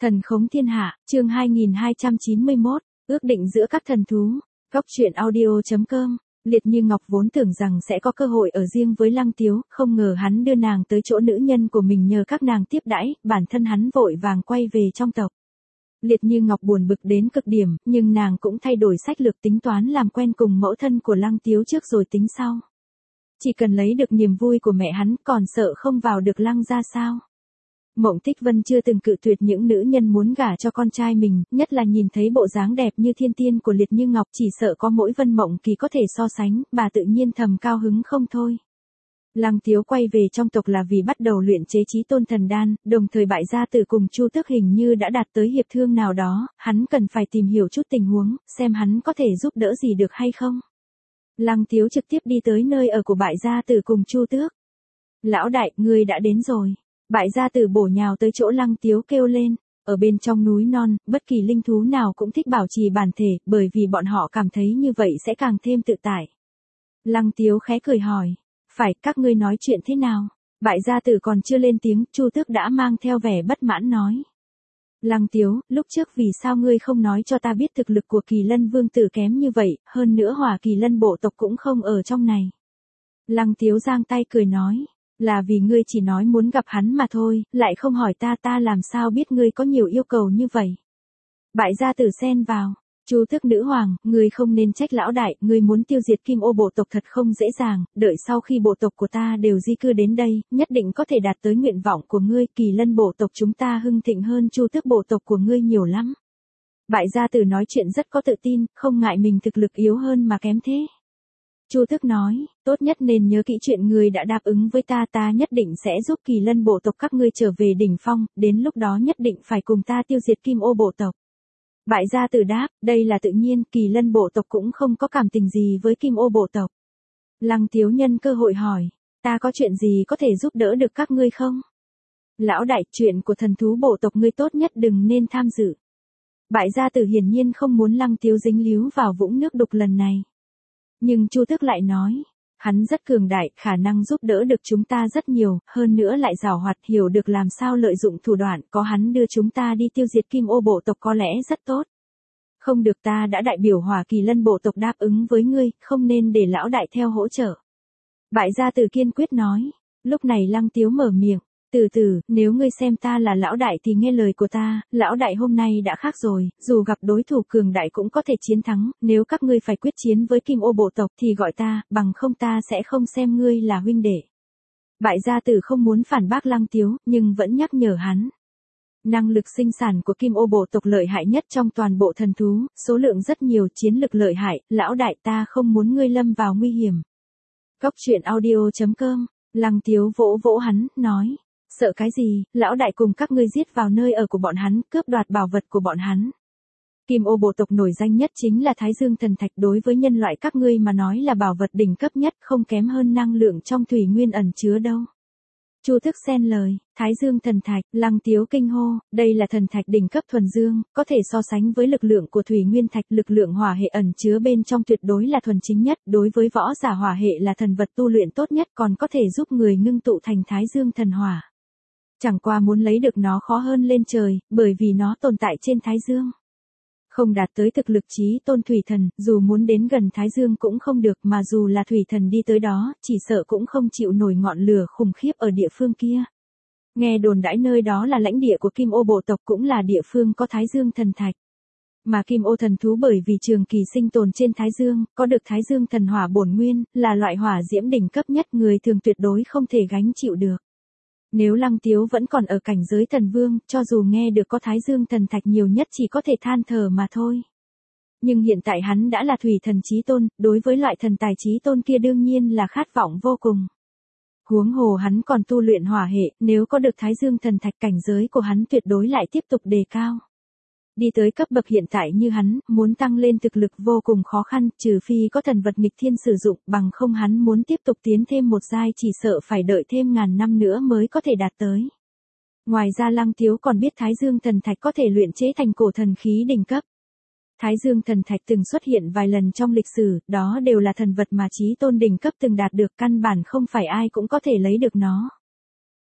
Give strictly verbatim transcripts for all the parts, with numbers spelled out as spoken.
Thần khống thiên hạ, chương hai nghìn hai trăm chín mươi mốt, ước định giữa các thần thú. Góc truyện audio chấm com. Liệt Như Ngọc vốn tưởng rằng sẽ có cơ hội ở riêng với Lăng Tiếu, không ngờ hắn đưa nàng tới chỗ nữ nhân của mình nhờ các nàng tiếp đãi, bản thân hắn vội vàng quay về trong tộc. Liệt Như Ngọc buồn bực đến cực điểm, nhưng nàng cũng thay đổi sách lược tính toán làm quen cùng mẫu thân của Lăng Tiếu trước rồi tính sau. Chỉ cần lấy được niềm vui của mẹ hắn, còn sợ không vào được Lăng gia sao? Mộng Tích Vân chưa từng cự tuyệt những nữ nhân muốn gả cho con trai mình, nhất là nhìn thấy bộ dáng đẹp như thiên tiên của Liệt Như Ngọc, chỉ sợ có mỗi Vân Mộng Kỳ có thể so sánh, bà tự nhiên thầm cao hứng không thôi. Lăng Tiếu quay về trong tộc là vì bắt đầu luyện chế Chí Tôn Thần Đan, đồng thời Bại Gia Tử cùng Chu Tước hình như đã đạt tới hiệp thương nào đó, hắn cần phải tìm hiểu chút tình huống, xem hắn có thể giúp đỡ gì được hay không. Lăng Tiếu trực tiếp đi tới nơi ở của Bại Gia Tử cùng Chu Tước. Lão đại, ngươi đã đến rồi. Bại Gia Tử bổ nhào tới chỗ Lăng Tiếu kêu lên, ở bên trong núi non, bất kỳ linh thú nào cũng thích bảo trì bản thể, bởi vì bọn họ cảm thấy như vậy sẽ càng thêm tự tại. Lăng Tiếu khẽ cười hỏi, phải, các ngươi nói chuyện thế nào? Bại Gia Tử còn chưa lên tiếng, Chu Tước đã mang theo vẻ bất mãn nói. Lăng Tiếu, lúc trước vì sao ngươi không nói cho ta biết thực lực của Kỳ Lân Vương tử kém như vậy, hơn nữa Hỏa Kỳ Lân bộ tộc cũng không ở trong này. Lăng Tiếu giang tay cười nói. Là vì ngươi chỉ nói muốn gặp hắn mà thôi, lại không hỏi ta, ta làm sao biết ngươi có nhiều yêu cầu như vậy. Bại Gia Tử xen vào, Chu Tước nữ hoàng, ngươi không nên trách lão đại, ngươi muốn tiêu diệt Kim Ô bộ tộc thật không dễ dàng, đợi sau khi bộ tộc của ta đều di cư đến đây, nhất định có thể đạt tới nguyện vọng của ngươi, Kỳ Lân bộ tộc chúng ta hưng thịnh hơn Chu Tước bộ tộc của ngươi nhiều lắm. Bại Gia Tử nói chuyện rất có tự tin, không ngại mình thực lực yếu hơn mà kém thế. Chu Tước nói, tốt nhất nên nhớ kỹ chuyện ngươi đã đáp ứng với ta, ta nhất định sẽ giúp Kỳ Lân bộ tộc các ngươi trở về đỉnh phong, đến lúc đó nhất định phải cùng ta tiêu diệt Kim Ô bộ tộc. Bại Gia Tử đáp, đây là tự nhiên, Kỳ Lân bộ tộc cũng không có cảm tình gì với Kim Ô bộ tộc. Lăng Tiếu nhân cơ hội hỏi, ta có chuyện gì có thể giúp đỡ được các ngươi không? Lão đại, chuyện của thần thú bộ tộc ngươi tốt nhất đừng nên tham dự. Bại Gia Tử hiển nhiên không muốn Lăng Tiếu dính líu vào vũng nước đục lần này. Nhưng Chu Tước lại nói, hắn rất cường đại, khả năng giúp đỡ được chúng ta rất nhiều, hơn nữa lại giàu hoạt, hiểu được làm sao lợi dụng thủ đoạn, có hắn đưa chúng ta đi tiêu diệt Kim Ô bộ tộc có lẽ rất tốt. Không được, ta đã đại biểu Hỏa Kỳ Lân bộ tộc đáp ứng với ngươi, không nên để lão đại theo hỗ trợ. Bại Gia Tử kiên quyết nói, lúc này Lăng Tiếu mở miệng. Từ từ, nếu ngươi xem ta là lão đại thì nghe lời của ta, lão đại hôm nay đã khác rồi, dù gặp đối thủ cường đại cũng có thể chiến thắng, nếu các ngươi phải quyết chiến với Kim Ô bộ tộc thì gọi ta, bằng không ta sẽ không xem ngươi là huynh đệ. Bại Gia Tử không muốn phản bác Lăng Tiếu, nhưng vẫn nhắc nhở hắn. Năng lực sinh sản của Kim Ô bộ tộc lợi hại nhất trong toàn bộ thần thú, số lượng rất nhiều, chiến lực lợi hại, lão đại ta không muốn ngươi lâm vào nguy hiểm. Góc truyện audio chấm com, Lăng Tiếu vỗ vỗ hắn, nói. Sợ cái gì, lão đại cùng các ngươi giết vào nơi ở của bọn hắn, cướp đoạt bảo vật của bọn hắn. Kim Ô bộ tộc nổi danh nhất chính là Thái Dương Thần Thạch, đối với nhân loại các ngươi mà nói là bảo vật đỉnh cấp nhất, không kém hơn năng lượng trong thủy nguyên ẩn chứa đâu. Chu Tước xen lời, Thái Dương Thần Thạch, Lăng Tiếu kinh hô, đây là thần thạch đỉnh cấp thuần dương, có thể so sánh với lực lượng của thủy nguyên thạch, lực lượng hỏa hệ ẩn chứa bên trong tuyệt đối là thuần chính nhất, đối với võ giả hỏa hệ là thần vật tu luyện tốt nhất, còn có thể giúp người ngưng tụ thành Thái Dương thần hỏa. Chẳng qua muốn lấy được nó khó hơn lên trời, bởi vì nó tồn tại trên Thái Dương. Không đạt tới thực lực Chí Tôn thủy thần, dù muốn đến gần Thái Dương cũng không được, mà dù là thủy thần đi tới đó, chỉ sợ cũng không chịu nổi ngọn lửa khủng khiếp ở địa phương kia. Nghe đồn đãi nơi đó là lãnh địa của Kim Ô bộ tộc, cũng là địa phương có Thái Dương thần thạch. Mà Kim Ô thần thú bởi vì trường kỳ sinh tồn trên Thái Dương, có được Thái Dương thần hỏa bổn nguyên, là loại hỏa diễm đỉnh cấp nhất, người thường tuyệt đối không thể gánh chịu được. Nếu Lăng Tiếu vẫn còn ở cảnh giới thần vương, cho dù nghe được có Thái Dương thần thạch nhiều nhất chỉ có thể than thở mà thôi. Nhưng hiện tại hắn đã là thủy thần Chí Tôn, đối với loại thần tài Chí Tôn kia đương nhiên là khát vọng vô cùng. Huống hồ hắn còn tu luyện hỏa hệ, nếu có được Thái Dương thần thạch cảnh giới của hắn tuyệt đối lại tiếp tục đề cao. Đi tới cấp bậc hiện tại như hắn, muốn tăng lên thực lực vô cùng khó khăn, trừ phi có thần vật nghịch thiên sử dụng, bằng không hắn muốn tiếp tục tiến thêm một giai chỉ sợ phải đợi thêm ngàn năm nữa mới có thể đạt tới. Ngoài ra Lăng Tiếu còn biết Thái Dương thần thạch có thể luyện chế thành cổ thần khí đỉnh cấp. Thái Dương thần thạch từng xuất hiện vài lần trong lịch sử, đó đều là thần vật mà Chí Tôn đỉnh cấp từng đạt được, căn bản không phải ai cũng có thể lấy được nó.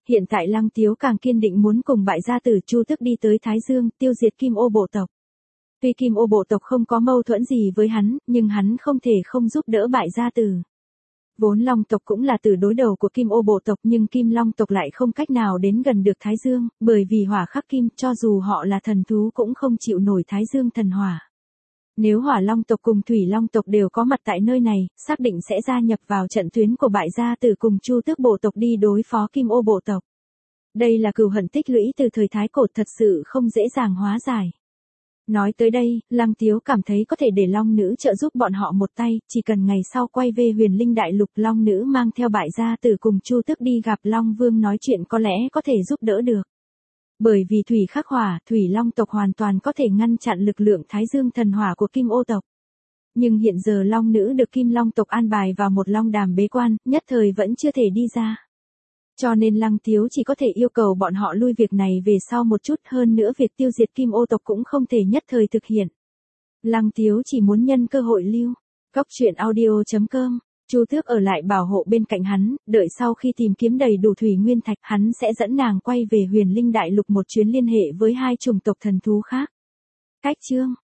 Hiện tại Lăng Tiếu càng kiên định muốn cùng bại gia tử Chu Tước đi tới Thái Dương, tiêu diệt Kim Ô bộ tộc. Tuy Kim Ô bộ tộc không có mâu thuẫn gì với hắn, nhưng hắn không thể không giúp đỡ bại gia tử. Vốn Long tộc cũng là tử đối đầu của Kim Ô bộ tộc, nhưng Kim Long tộc lại không cách nào đến gần được Thái Dương, bởi vì hỏa khắc kim, cho dù họ là thần thú cũng không chịu nổi Thái Dương thần hỏa. Nếu Hỏa Long tộc cùng Thủy Long tộc đều có mặt tại nơi này, xác định sẽ gia nhập vào trận tuyến của bại gia tử cùng Chu Tước bộ tộc đi đối phó Kim Ô bộ tộc. Đây là cừu hận tích lũy từ thời Thái Cổ, thật sự không dễ dàng hóa giải. Nói tới đây, Lăng Tiếu cảm thấy có thể để Long Nữ trợ giúp bọn họ một tay, chỉ cần ngày sau quay về Huyền Linh Đại Lục, Long Nữ mang theo bại gia tử cùng Chu Tước đi gặp Long Vương nói chuyện có lẽ có thể giúp đỡ được. Bởi vì thủy khắc hỏa, Thủy Long tộc hoàn toàn có thể ngăn chặn lực lượng Thái Dương thần hỏa của Kim Ô tộc. Nhưng hiện giờ Long Nữ được Kim Long tộc an bài vào một long đàm bế quan, nhất thời vẫn chưa thể đi ra. Cho nên Lăng Tiếu chỉ có thể yêu cầu bọn họ lui việc này về sau một chút, hơn nữa việc tiêu diệt Kim Ô tộc cũng không thể nhất thời thực hiện. Lăng Tiếu chỉ muốn nhân cơ hội lưu. Góc truyện audio chấm com. Chu Tước ở lại bảo hộ bên cạnh hắn, đợi sau khi tìm kiếm đầy đủ thủy nguyên thạch, hắn sẽ dẫn nàng quay về Huyền Linh Đại Lục một chuyến liên hệ với hai chủng tộc thần thú khác. Cách chương